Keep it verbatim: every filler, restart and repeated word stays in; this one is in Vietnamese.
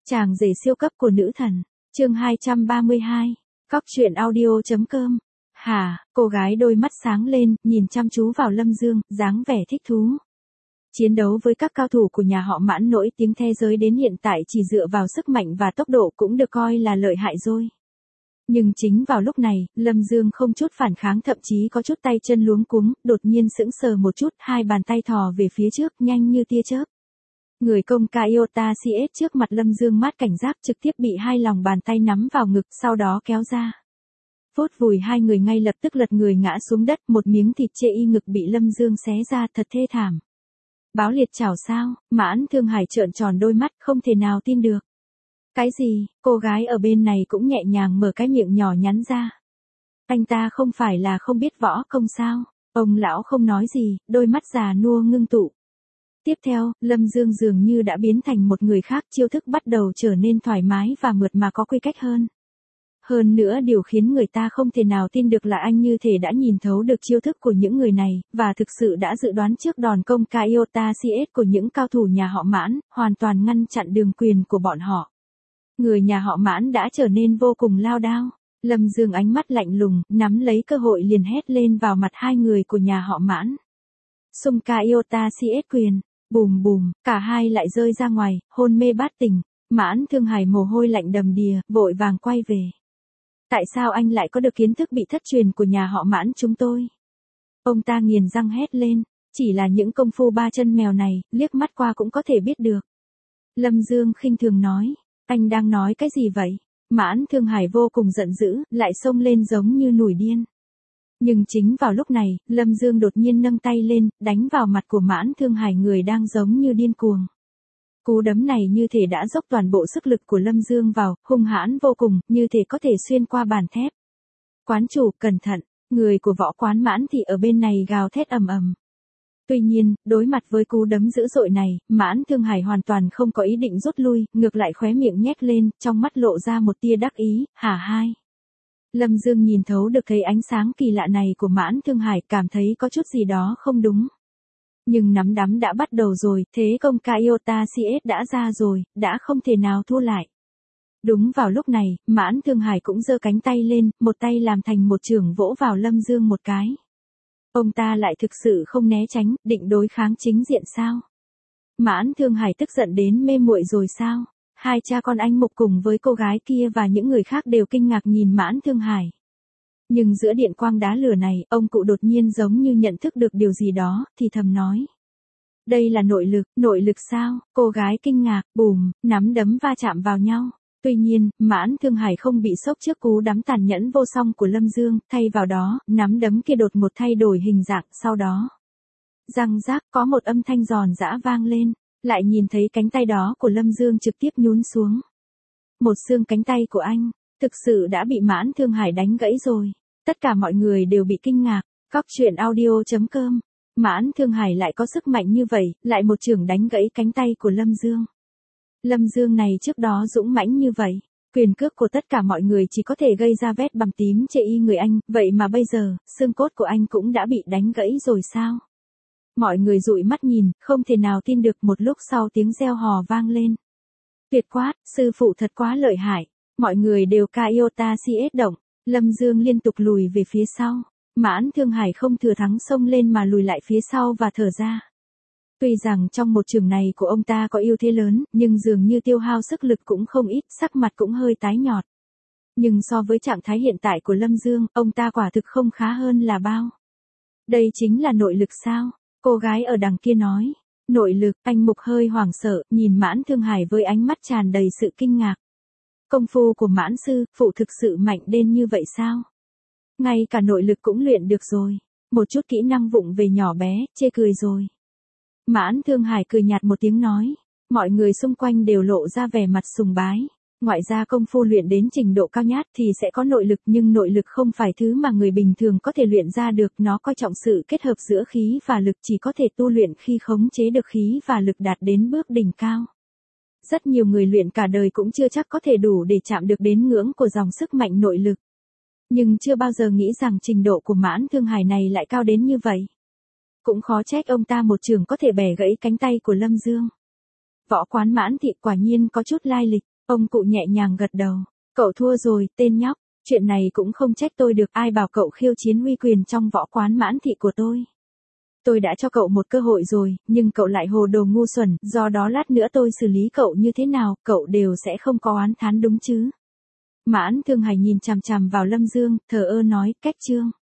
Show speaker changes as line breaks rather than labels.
Chàng rể siêu cấp của nữ thần, chương hai trăm ba mươi hai, Cóc truyện audio chấm com. Hả, cô gái đôi mắt sáng lên, nhìn chăm chú vào Lâm Dương, dáng vẻ thích thú. Chiến đấu với các cao thủ của nhà họ Mãn nổi tiếng thế giới đến hiện tại chỉ dựa vào sức mạnh và tốc độ cũng được coi là lợi hại rồi. Nhưng chính vào lúc này, Lâm Dương không chút phản kháng, thậm chí có chút tay chân luống cuống, đột nhiên sững sờ một chút, hai bàn tay thò về phía trước nhanh như tia chớp. Người công ca Iota xê ét trước mặt Lâm Dương mát cảnh giác trực tiếp bị hai lòng bàn tay nắm vào ngực, sau đó kéo ra. Phốt vùi hai người ngay lập tức lật người ngã xuống đất, một miếng thịt chê y ngực bị Lâm Dương xé ra thật thê thảm. Báo liệt chảo sao? Mãn Thương Hải trợn tròn đôi mắt, không thể nào tin được. Cái gì? Cô gái ở bên này cũng nhẹ nhàng mở cái miệng nhỏ nhắn ra. Anh ta không phải là không biết võ công sao? Ông lão không nói gì, đôi mắt già nua ngưng tụ. Tiếp theo, Lâm Dương dường như đã biến thành một người khác, chiêu thức bắt đầu trở nên thoải mái và mượt mà có quy cách hơn. Hơn nữa điều khiến người ta không thể nào tin được là anh như thể đã nhìn thấu được chiêu thức của những người này, và thực sự đã dự đoán trước đòn công ca Iota xê ét của những cao thủ nhà họ Mãn, hoàn toàn ngăn chặn đường quyền của bọn họ. Người nhà họ Mãn đã trở nên vô cùng lao đao. Lâm Dương ánh mắt lạnh lùng, nắm lấy cơ hội liền hét lên vào mặt hai người của nhà họ Mãn. Xung ca Iota xê ét quyền. Bùm bùm, cả hai lại rơi ra ngoài, hôn mê bát tỉnh. Mãn Thương Hải mồ hôi lạnh đầm đìa, vội vàng quay về. Tại sao anh lại có được kiến thức bị thất truyền của nhà họ Mãn chúng tôi? Ông ta nghiền răng hét lên, chỉ là những công phu ba chân mèo này, liếc mắt qua cũng có thể biết được. Lâm Dương khinh thường nói, anh đang nói cái gì vậy? Mãn Thương Hải vô cùng giận dữ, lại xông lên giống như nổi điên. Nhưng chính vào lúc này, Lâm Dương đột nhiên nâng tay lên, đánh vào mặt của Mãn Thương Hải, người đang giống như điên cuồng. Cú đấm này như thể đã dốc toàn bộ sức lực của Lâm Dương vào, hung hãn vô cùng, như thể có thể xuyên qua bàn thép. Quán chủ, cẩn thận, người của võ quán Mãn thì ở bên này gào thét ầm ầm. Tuy nhiên, đối mặt với cú đấm dữ dội này, Mãn Thương Hải hoàn toàn không có ý định rút lui, ngược lại khóe miệng nhếch lên, trong mắt lộ ra một tia đắc ý, hả hai. Lâm Dương nhìn thấu được thấy ánh sáng kỳ lạ này của Mãn Thương Hải, cảm thấy có chút gì đó không đúng. Nhưng nắm đấm đã bắt đầu rồi, thế công ca Iota xê ét đã ra rồi, đã không thể nào thua lại. Đúng vào lúc này, Mãn Thương Hải cũng giơ cánh tay lên, một tay làm thành một chưởng vỗ vào Lâm Dương một cái. Ông ta lại thực sự không né tránh, định đối kháng chính diện sao? Mãn Thương Hải tức giận đến mê muội rồi sao? Hai cha con anh Mục cùng với cô gái kia và những người khác đều kinh ngạc nhìn Mãn Thương Hải. Nhưng giữa điện quang đá lửa này, ông cụ đột nhiên giống như nhận thức được điều gì đó, thì thầm nói. Đây là nội lực, nội lực sao? Cô gái kinh ngạc, bùm, nắm đấm va chạm vào nhau. Tuy nhiên, Mãn Thương Hải không bị sốc trước cú đấm tàn nhẫn vô song của Lâm Dương, thay vào đó, nắm đấm kia đột một thay đổi hình dạng, sau đó. Răng rác, có một âm thanh giòn giã vang lên. Lại nhìn thấy cánh tay đó của Lâm Dương trực tiếp nhún xuống. Một xương cánh tay của anh, thực sự đã bị Mãn Thương Hải đánh gãy rồi. Tất cả mọi người đều bị kinh ngạc. Cóc truyện audio chấm com. Mãn Thương Hải lại có sức mạnh như vậy, lại một chưởng đánh gãy cánh tay của Lâm Dương. Lâm Dương này trước đó dũng mãnh như vậy. Quyền cước của tất cả mọi người chỉ có thể gây ra vết bầm tím chê y người anh, vậy mà bây giờ, xương cốt của anh cũng đã bị đánh gãy rồi sao? Mọi người dụi mắt nhìn, không thể nào tin được. Một lúc sau tiếng reo hò vang lên. Tuyệt quá, sư phụ thật quá lợi hại. Mọi người đều ca Iota xê ét động. Lâm Dương liên tục lùi về phía sau. Mãn Thương Hải không thừa thắng xông lên mà lùi lại phía sau và thở ra. Tuy rằng trong một chưởng này của ông ta có ưu thế lớn, nhưng dường như tiêu hao sức lực cũng không ít, sắc mặt cũng hơi tái nhợt. Nhưng so với trạng thái hiện tại của Lâm Dương, ông ta quả thực không khá hơn là bao. Đây chính là nội lực sao? Cô gái ở đằng kia nói. Nội lực, anh Mục hơi hoảng sợ, nhìn Mãn Thương Hải với ánh mắt tràn đầy sự kinh ngạc. Công phu của Mãn sư, phụ thực sự mạnh đến như vậy sao? Ngay cả nội lực cũng luyện được rồi. Một chút kỹ năng vụng về nhỏ bé, chê cười rồi. Mãn Thương Hải cười nhạt một tiếng nói. Mọi người xung quanh đều lộ ra vẻ mặt sùng bái. Ngoại ra công phu luyện đến trình độ cao nhất thì sẽ có nội lực, nhưng nội lực không phải thứ mà người bình thường có thể luyện ra được, nó coi trọng sự kết hợp giữa khí và lực, chỉ có thể tu luyện khi khống chế được khí và lực đạt đến bước đỉnh cao. Rất nhiều người luyện cả đời cũng chưa chắc có thể đủ để chạm được đến ngưỡng của dòng sức mạnh nội lực. Nhưng chưa bao giờ nghĩ rằng trình độ của Mãn Thương Hải này lại cao đến như vậy. Cũng khó trách ông ta một chưởng có thể bẻ gãy cánh tay của Lâm Dương. Võ quán Mãn thị quả nhiên có chút lai lịch. Ông cụ nhẹ nhàng gật đầu. Cậu thua rồi, tên nhóc. Chuyện này cũng không trách tôi được, ai bảo cậu khiêu chiến uy quyền trong võ quán Mãn Thị của tôi. Tôi đã cho cậu một cơ hội rồi, nhưng cậu lại hồ đồ ngu xuẩn, do đó lát nữa tôi xử lý cậu như thế nào, cậu đều sẽ không có oán thán đúng chứ. Mãn Thương Hải nhìn chằm chằm vào Lâm Dương, thờ ơ nói, cách chương.